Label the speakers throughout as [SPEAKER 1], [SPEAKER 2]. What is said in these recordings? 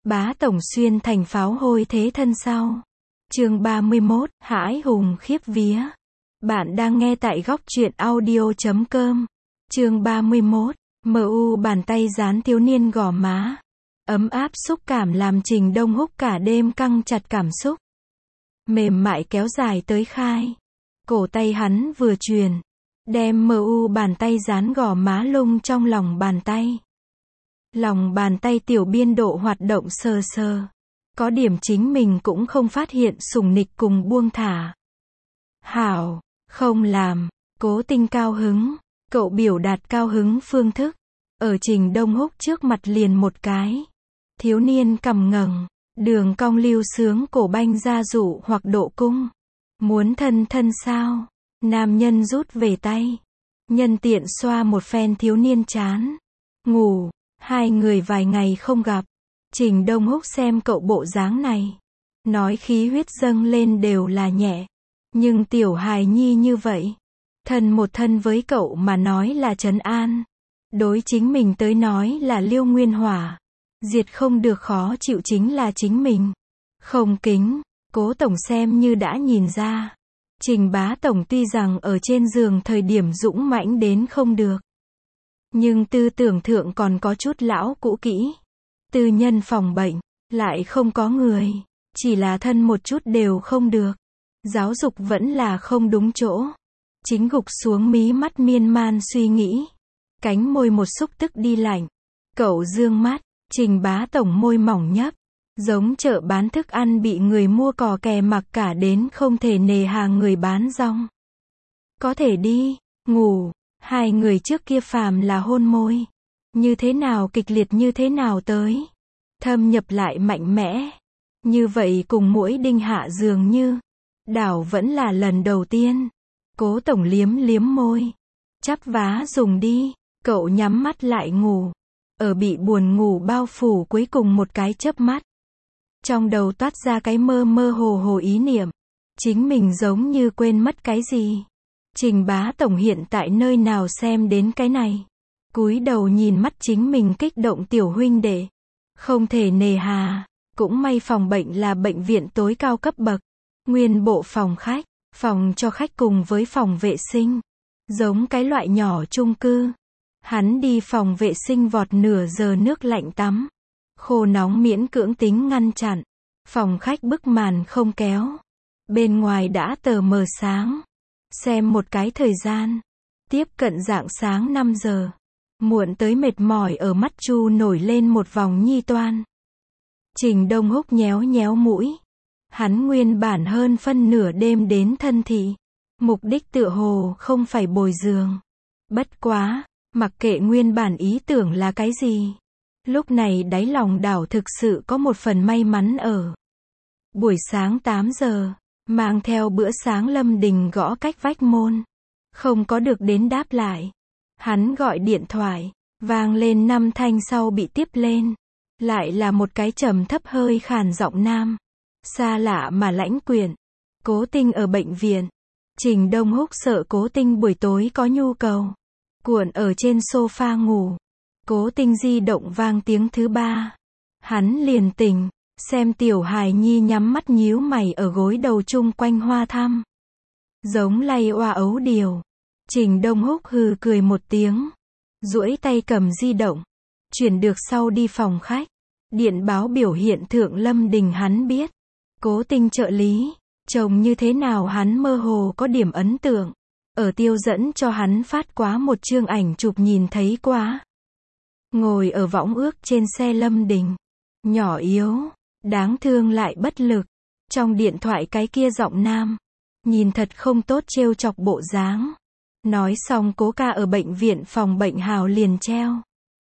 [SPEAKER 1] Bá tổng xuyên thành pháo hôi thế thân sau. Chương 31, hãi hùng khiếp vía. Bạn đang nghe tại góc truyện audio.com. Chương 31, MU bàn tay dán thiếu niên gò má. Ấm áp xúc cảm làm Trình Đông Húc cả đêm căng chặt cảm xúc. Mềm mại kéo dài tới khai. Cổ tay hắn vừa truyền. Đem MU bàn tay dán gò má lung trong lòng bàn tay. Lòng bàn tay tiểu biên độ hoạt động sờ sờ. Có điểm chính mình cũng không phát hiện sủng nịch cùng buông thả. Hảo, không làm, Cố Tinh cao hứng. Cậu biểu đạt cao hứng phương thức. Ở Trình Đông Húc trước mặt liền một cái. Thiếu niên cằm ngẩng, đường cong lưu sướng cổ banh ra dụ hoặc độ cung. Muốn thân thân sao? Nam nhân rút về tay. Nhân tiện xoa một phen thiếu niên chán. Ngủ, hai người vài ngày không gặp. Trình Đông Húc xem cậu bộ dáng này. Nói khí huyết dâng lên đều là nhẹ. Nhưng tiểu hài nhi như vậy. Thân một thân với cậu mà nói là trấn an. Đối chính mình tới nói là liêu nguyên hỏa. Diệt không được khó chịu chính là chính mình. Không kính, Cố tổng xem như đã nhìn ra. Trình bá tổng tuy rằng ở trên giường thời điểm dũng mãnh đến không được. Nhưng tư tưởng thượng còn có chút lão cũ kỹ. Tư nhân phòng bệnh, lại không có người. Chỉ là thân một chút đều không được. Giáo dục vẫn là không đúng chỗ. Chính gục xuống mí mắt miên man suy nghĩ. Cánh môi một xúc tức đi lạnh. Cậu dương mắt, Trình bá tổng môi mỏng nhấp. Giống chợ bán thức ăn bị người mua cò kè mặc cả đến không thể nề hà người bán rong. Có thể đi, ngủ. Hai người trước kia phàm là hôn môi. Như thế nào kịch liệt như thế nào tới. Thâm nhập lại mạnh mẽ. Như vậy cùng mũi đinh hạ dường như. Đảo vẫn là lần đầu tiên. Cố tổng liếm liếm môi. Chắp vá dùng đi. Cậu nhắm mắt lại ngủ. Ở bị buồn ngủ bao phủ cuối cùng một cái chớp mắt. Trong đầu toát ra cái mơ mơ hồ hồ ý niệm. Chính mình giống như quên mất cái gì. Trình bá tổng hiện tại nơi nào xem đến cái này. Cúi đầu nhìn mắt chính mình kích động tiểu huynh đệ. Không thể nề hà. Cũng may phòng bệnh là bệnh viện tối cao cấp bậc. Nguyên bộ phòng khách, phòng cho khách cùng với phòng vệ sinh. Giống cái loại nhỏ chung cư. Hắn đi phòng vệ sinh vọt nửa giờ nước lạnh tắm. Khô nóng miễn cưỡng tính ngăn chặn. Phòng khách bức màn không kéo. Bên ngoài đã tờ mờ sáng. Xem một cái thời gian. Tiếp cận rạng sáng 5 giờ. Muộn tới mệt mỏi ở mắt Chu nổi lên một vòng nhi toan. Trình Đông Húc nhéo nhéo mũi. Hắn nguyên bản hơn phân nửa đêm đến thân thị. Mục đích tựa hồ không phải bồi giường. Bất quá, mặc kệ nguyên bản ý tưởng là cái gì. Lúc này đáy lòng đảo thực sự có một phần may mắn ở. Buổi sáng 8 giờ, mang theo bữa sáng Lâm Đình gõ cách vách môn. Không có được đến đáp lại. Hắn gọi điện thoại, vang lên 5 thanh sau bị tiếp lên. Lại là một cái trầm thấp hơi khàn giọng nam. Xa lạ mà lãnh quyện. Cố Tinh ở bệnh viện. Trình Đông Húc sợ Cố Tinh buổi tối có nhu cầu. Cuộn ở trên sofa ngủ. Cố Tinh di động vang tiếng thứ 3. Hắn liền tỉnh. Xem tiểu hài nhi nhắm mắt nhíu mày ở gối đầu chung quanh hoa thăm. Giống lay oa ấu điều. Trình Đông Húc hừ cười một tiếng. Duỗi tay cầm di động. Chuyển được sau đi phòng khách. Điện báo biểu hiện thượng Lâm Đình hắn biết. Cố Tinh trợ lý. Chồng như thế nào hắn mơ hồ có điểm ấn tượng. Ở tiêu dẫn cho hắn phát quá một chương ảnh chụp nhìn thấy quá. Ngồi ở võng ước trên xe Lâm Đình. Nhỏ yếu. Đáng thương lại bất lực. Trong điện thoại cái kia giọng nam. Nhìn thật không tốt trêu chọc bộ dáng. Nói xong Cố ca ở bệnh viện phòng bệnh hào liền treo.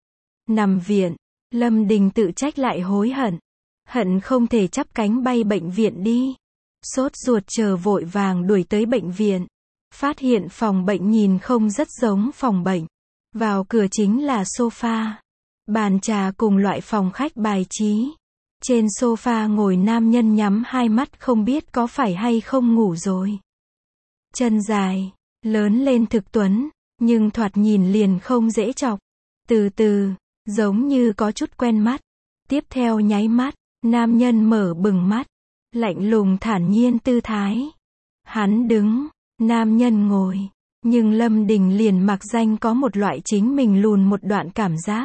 [SPEAKER 1] Nằm viện. Lâm Đình tự trách lại hối hận. Hận không thể chắp cánh bay bệnh viện đi. Sốt ruột chờ vội vàng đuổi tới bệnh viện. Phát hiện phòng bệnh nhìn không rất giống phòng bệnh. Vào cửa chính là sofa. Bàn trà cùng loại phòng khách bài trí. Trên sofa ngồi nam nhân nhắm hai mắt không biết có phải hay không ngủ rồi. Chân dài, lớn lên thực tuấn, nhưng thoạt nhìn liền không dễ chọc. Từ từ, giống như có chút quen mắt. Tiếp theo nháy mắt, nam nhân mở bừng mắt, lạnh lùng thản nhiên tư thái. Hắn đứng, nam nhân ngồi, nhưng Lâm Đình liền mặc danh có một loại chính mình lùn một đoạn cảm giác.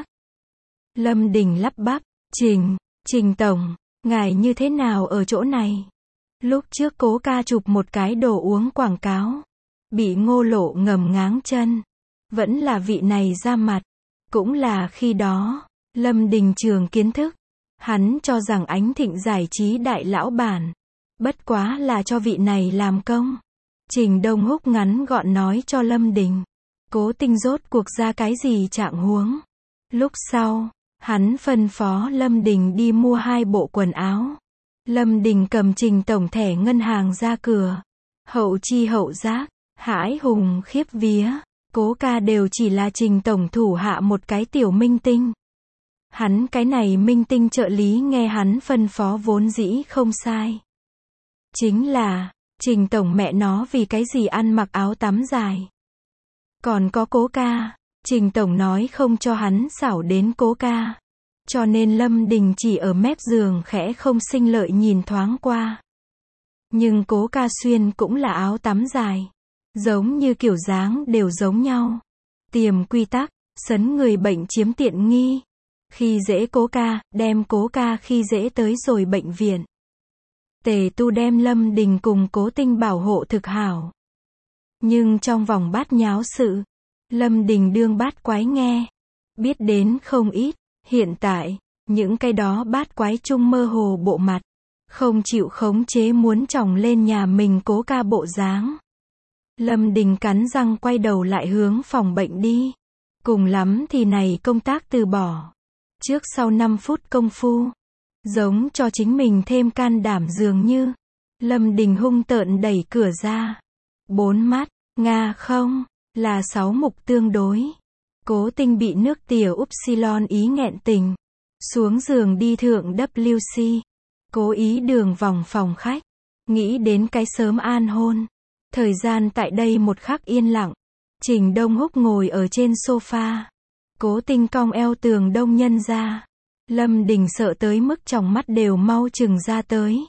[SPEAKER 1] Lâm Đình lắp bắp, Trình tổng, ngài như thế nào ở chỗ này? Lúc trước Cố ca chụp một cái đồ uống quảng cáo, bị Ngô Lộ ngầm ngáng chân. Vẫn là vị này ra mặt. Cũng là khi đó, Lâm Đình trường kiến thức. Hắn cho rằng Ánh Thịnh giải trí đại lão bản. Bất quá là cho vị này làm công. Trình Đông Húc ngắn gọn nói cho Lâm Đình. Cố Tinh rốt cuộc ra cái gì trạng huống. Lúc sau, hắn phân phó Lâm Đình đi mua 2 bộ quần áo. Lâm Đình cầm Trình tổng thẻ ngân hàng ra cửa. Hậu chi hậu giác, hãi hùng khiếp vía. Cố ca đều chỉ là Trình tổng thủ hạ một cái tiểu minh tinh. Hắn cái này minh tinh trợ lý nghe hắn phân phó vốn dĩ không sai. Chính là, Trình tổng mẹ nó vì cái gì ăn mặc áo tắm dài. Còn có Cố ca, Trình tổng nói không cho hắn xảo đến Cố ca. Cho nên Lâm Đình chỉ ở mép giường khẽ không sinh lợi nhìn thoáng qua. Nhưng Cố ca xuyên cũng là áo tắm dài. Giống như kiểu dáng đều giống nhau. Tiềm quy tắc, sấn người bệnh chiếm tiện nghi. Khi dễ Cố ca, đem Cố ca khi dễ tới rồi bệnh viện. Tề Tu đem Lâm Đình cùng Cố Tinh bảo hộ thực hảo. Nhưng trong vòng bát nháo sự, Lâm Đình đương bát quái nghe. Biết đến không ít, hiện tại, những cái đó bát quái chung mơ hồ bộ mặt. Không chịu khống chế muốn chồng lên nhà mình Cố ca bộ dáng. Lâm Đình cắn răng quay đầu lại hướng phòng bệnh đi. Cùng lắm thì này công tác từ bỏ. Trước sau 5 phút công phu. Giống cho chính mình thêm can đảm dường như. Lâm Đình hung tợn đẩy cửa ra. 4 mắt, Nga không, là 6 mục tương đối. Cố Tinh bị nước tiểu upsilon ý nghẹn tình. Xuống giường đi thượng WC. Cố ý đường vòng phòng khách. Nghĩ đến cái sớm an hôn. Thời gian tại đây một khắc yên lặng. Trình Đông Húc ngồi ở trên sofa. Cố Tinh cong eo tường đông nhân ra. Lâm Đình sợ tới mức tròng mắt đều mau chừng ra tới.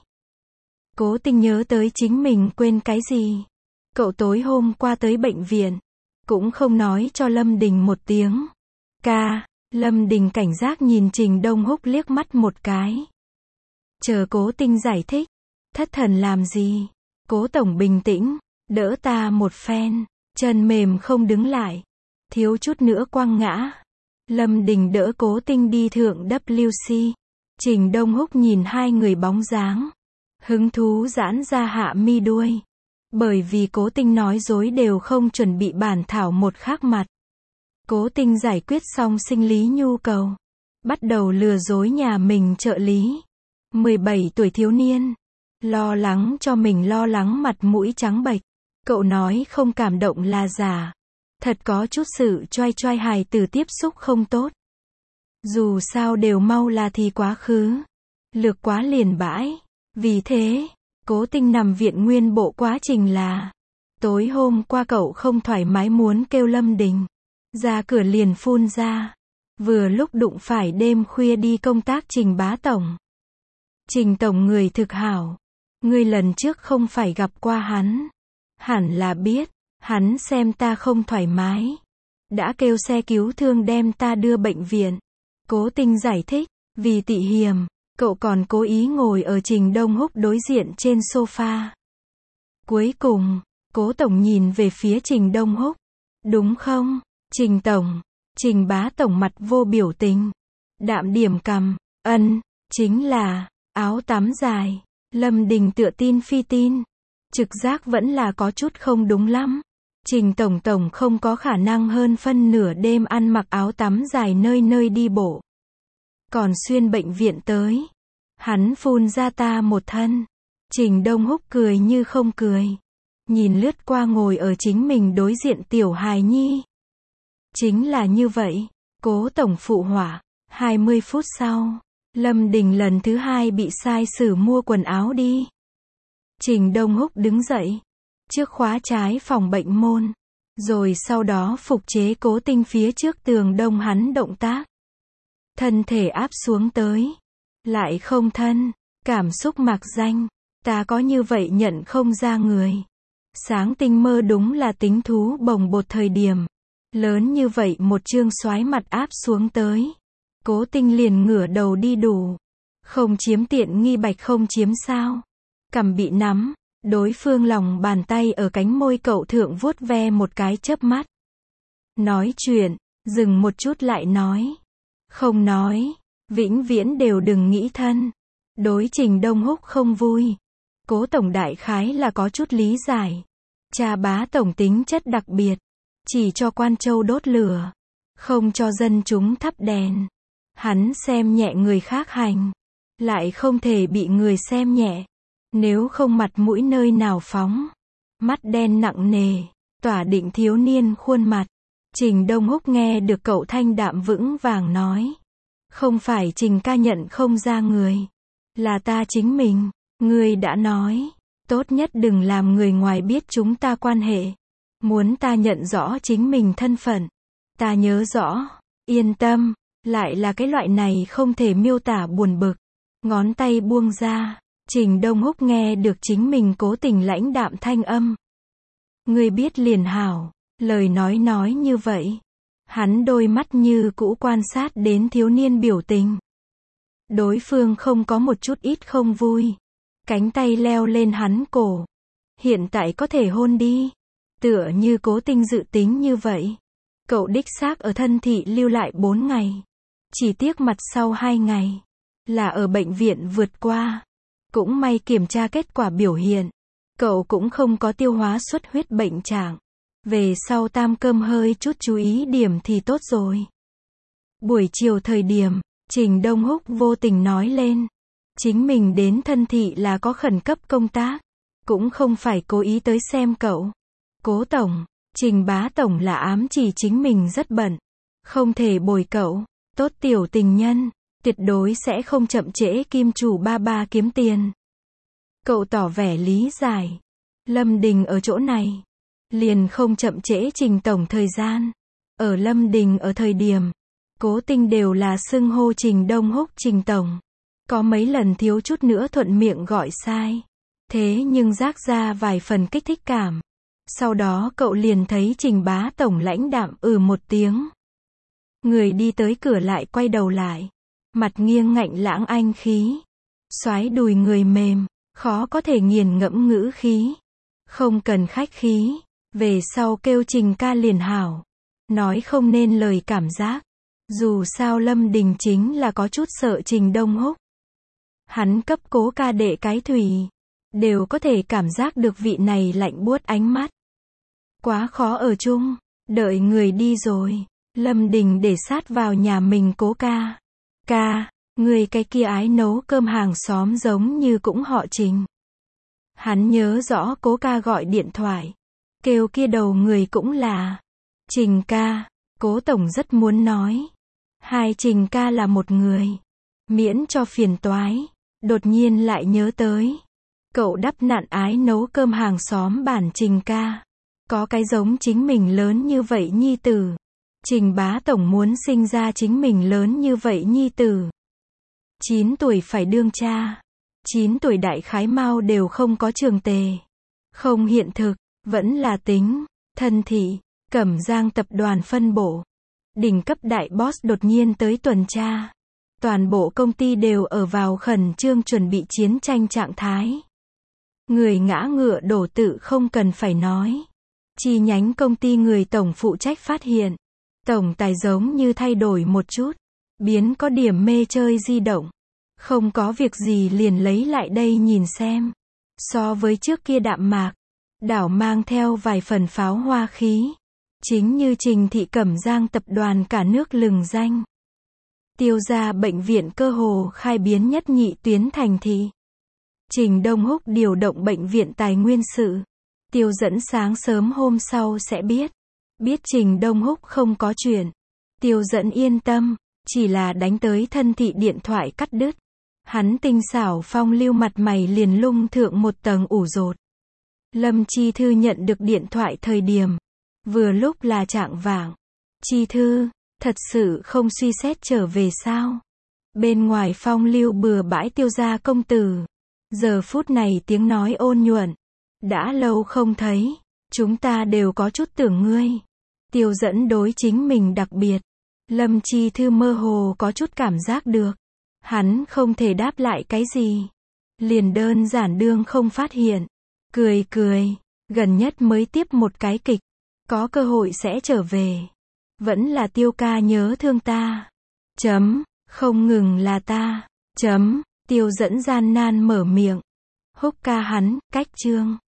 [SPEAKER 1] Cố Tinh nhớ tới chính mình quên cái gì. Cậu tối hôm qua tới bệnh viện. Cũng không nói cho Lâm Đình một tiếng. Ca, Lâm Đình cảnh giác nhìn Trình Đông Húc liếc mắt một cái. Chờ Cố Tinh giải thích. Thất thần làm gì? Cố tổng bình tĩnh. Đỡ ta một phen. Chân mềm không đứng lại. Thiếu chút nữa quăng ngã. Lâm Đình đỡ Cố Tinh đi thượng WC. Trình Đông Húc nhìn hai người bóng dáng. Hứng thú giãn ra hạ mi đuôi. Bởi vì Cố Tinh nói dối đều không chuẩn bị bản thảo một khác mặt. Cố Tinh giải quyết xong sinh lý nhu cầu. Bắt đầu lừa dối nhà mình trợ lý. 17 tuổi thiếu niên. Lo lắng cho mình lo lắng mặt mũi trắng bệch. Cậu nói không cảm động là giả. Thật có chút sự choai choai hài từ tiếp xúc không tốt. Dù sao đều mau là thì quá khứ. Lược quá liền bãi. Vì thế, Cố Tinh nằm viện nguyên bộ quá trình là. Tối hôm qua cậu không thoải mái muốn kêu Lâm Đình. Ra cửa liền phun ra. Vừa lúc đụng phải đêm khuya đi công tác Trình bá tổng. Trình tổng người thực hảo. Người lần trước không phải gặp qua hắn. Hẳn là biết. Hắn xem ta không thoải mái. Đã kêu xe cứu thương đem ta đưa bệnh viện. Cố Tinh giải thích. Vì tị hiềm, cậu còn cố ý ngồi ở Trình Đông Húc đối diện trên sofa. Cuối cùng, Cố tổng nhìn về phía Trình Đông Húc. Đúng không, Trình tổng? Trình bá tổng mặt vô biểu tình. Đạm điểm cằm. Chính là, áo tắm dài. Lâm Đình tựa tin phi tin. Trực giác vẫn là có chút không đúng lắm. Trình tổng không có khả năng hơn phân nửa đêm ăn mặc áo tắm dài nơi nơi đi bộ. Còn xuyên bệnh viện tới. Hắn phun ra ta một thân. Trình Đông Húc cười như không cười. Nhìn lướt qua ngồi ở chính mình đối diện tiểu hài nhi. Chính là như vậy. Cố tổng phụ họa. 20 phút sau, Lâm Đình lần thứ 2 bị sai sử mua quần áo đi. Trình Đông Húc đứng dậy. Trước khóa trái phòng bệnh môn. Rồi sau đó phục chế Cố Tinh phía trước tường đông hắn động tác. thân thể áp xuống tới. Lại không thân, cảm xúc mạc danh. Ta có như vậy nhận không ra người. Sáng tinh mơ đúng là tính thú bồng bột thời điểm. Lớn như vậy một chương soái mặt áp xuống tới. Cố Tinh liền ngửa đầu đi đủ. Không chiếm tiện nghi bạch không chiếm sao. Cằm bị nắm, đối phương lòng bàn tay ở cánh môi cậu thượng vuốt ve một cái chớp mắt. Nói chuyện, dừng một chút lại nói. Không nói, vĩnh viễn đều đừng nghĩ thân. Đối Trình Đông Húc không vui. Cố tổng đại khái là có chút lý giải. Cha bá tổng tính chất đặc biệt. Chỉ cho quan châu đốt lửa. Không cho dân chúng thắp đèn. Hắn xem nhẹ người khác hành. Lại không thể bị người xem nhẹ. Nếu không mặt mũi nơi nào phóng. Mắt đen nặng nề. Tỏa định thiếu niên khuôn mặt. Trình Đông Húc nghe được cậu thanh đạm vững vàng nói. Không phải Trình ca nhận không ra người. Là ta chính mình. Ngươi đã nói. Tốt nhất đừng làm người ngoài biết chúng ta quan hệ. Muốn ta nhận rõ chính mình thân phận. Ta nhớ rõ. Yên tâm. Lại là cái loại này không thể miêu tả buồn bực. Ngón tay buông ra. Trình Đông Húc nghe được chính mình cố tình lãnh đạm thanh âm. Ngươi biết liền hảo. Lời nói như vậy. Hắn đôi mắt như cũ quan sát đến thiếu niên biểu tình. Đối phương không có một chút ít không vui. Cánh tay leo lên hắn cổ. Hiện tại có thể hôn đi. Tựa như Cố Tinh dự tính như vậy. Cậu đích xác ở thân thị lưu lại 4 ngày. Chỉ tiếc mặt sau 2 ngày. Là ở bệnh viện vượt qua. Cũng may kiểm tra kết quả biểu hiện. Cậu cũng không có tiêu hóa xuất huyết bệnh trạng. Về sau tam cơm hơi chút chú ý điểm thì tốt rồi. Buổi chiều thời điểm, Trình Đông Húc vô tình nói lên. Chính mình đến thân thị là có khẩn cấp công tác. Cũng không phải cố ý tới xem cậu. Cố tổng, Trình bá tổng là ám chỉ chính mình rất bận. Không thể bồi cậu. Tốt tiểu tình nhân. Tuyệt đối sẽ không chậm trễ kim chủ ba kiếm tiền. Cậu tỏ vẻ lý giải. Lâm Đình ở chỗ này. Liền không chậm trễ Trình tổng thời gian. Ở Lâm Đình ở thời điểm. Cố Tinh đều là xưng hô Trình Đông Húc Trình tổng. Có mấy lần thiếu chút nữa thuận miệng gọi sai. Thế nhưng rác ra vài phần kích thích cảm. Sau đó cậu liền thấy Trình bá tổng lãnh đạm một tiếng. Người đi tới cửa lại quay đầu lại. Mặt nghiêng ngạnh lãng anh khí. Xoái đùi người mềm. Khó có thể nghiền ngẫm ngữ khí. Không cần khách khí. Về sau kêu Trình ca liền hảo. Nói không nên lời cảm giác. Dù sao Lâm Đình chính là có chút sợ Trình Đông Húc. Hắn cấp Cố ca đệ cái thủy. Đều có thể cảm giác được vị này lạnh buốt ánh mắt. Quá khó ở chung. Đợi người đi rồi. Lâm Đình để sát vào nhà mình Cố ca. Ca, người cái kia ái nấu cơm hàng xóm giống như cũng họ Trình. Hắn nhớ rõ Cố ca gọi điện thoại. Kêu kia đầu người cũng là Trình ca. Cố tổng rất muốn nói. Hai Trình ca là một người. Miễn cho phiền toái. Đột nhiên lại nhớ tới. Cậu đắp nạn ái nấu cơm hàng xóm bản Trình ca. Có cái giống chính mình lớn như vậy nhi tử. Trình bá tổng muốn sinh ra chính mình lớn như vậy nhi tử. 9 tuổi phải đương cha. 9 tuổi đại khái mau đều không có trường tề. Không hiện thực, vẫn là tính. Thân thị, Cẩm Giang tập đoàn phân bổ. Đỉnh cấp đại boss đột nhiên tới tuần tra. Toàn bộ công ty đều ở vào khẩn trương chuẩn bị chiến tranh trạng thái. Người ngã ngựa đổ tự không cần phải nói. Chi nhánh công ty người tổng phụ trách phát hiện. Tổng tài giống như thay đổi một chút. Biến có điểm mê chơi di động. Không có việc gì liền lấy lại đây nhìn xem. So với trước kia đạm mạc. Đảo mang theo vài phần pháo hoa khí. Chính như Trình thị Cẩm Giang tập đoàn cả nước lừng danh. Tiêu gia bệnh viện cơ hồ khai biến nhất nhị tuyến thành thị. Trình Đông Húc điều động bệnh viện tài nguyên sự. Tiêu dẫn sáng sớm hôm sau sẽ biết. Biết Trình Đông Húc không có chuyện. Tiêu dẫn yên tâm. Chỉ là đánh tới thân thị điện thoại cắt đứt. Hắn tinh xảo phong lưu mặt mày liền lung thượng một tầng ủ rột. Lâm Chi Thư nhận được điện thoại thời điểm. Vừa lúc là trạng vạng. Chi Thư, Thật sự không suy xét trở về sao? Bên ngoài phong lưu bừa bãi Tiêu gia công tử. Giờ phút này tiếng nói ôn nhuận. Đã lâu không thấy. Chúng ta đều có chút tưởng ngươi. Tiêu Dẫn đối chính mình đặc biệt. Lâm Chi Thư mơ hồ có chút cảm giác được. Hắn không thể đáp lại cái gì. Liền đơn giản đương không phát hiện. Cười cười. Gần nhất mới tiếp một cái kịch. Có cơ hội sẽ trở về. Vẫn là Tiêu ca nhớ thương ta. Chấm. Không ngừng là ta. Chấm. Tiêu Dẫn gian nan mở miệng. Húc ca hắn, cách chương.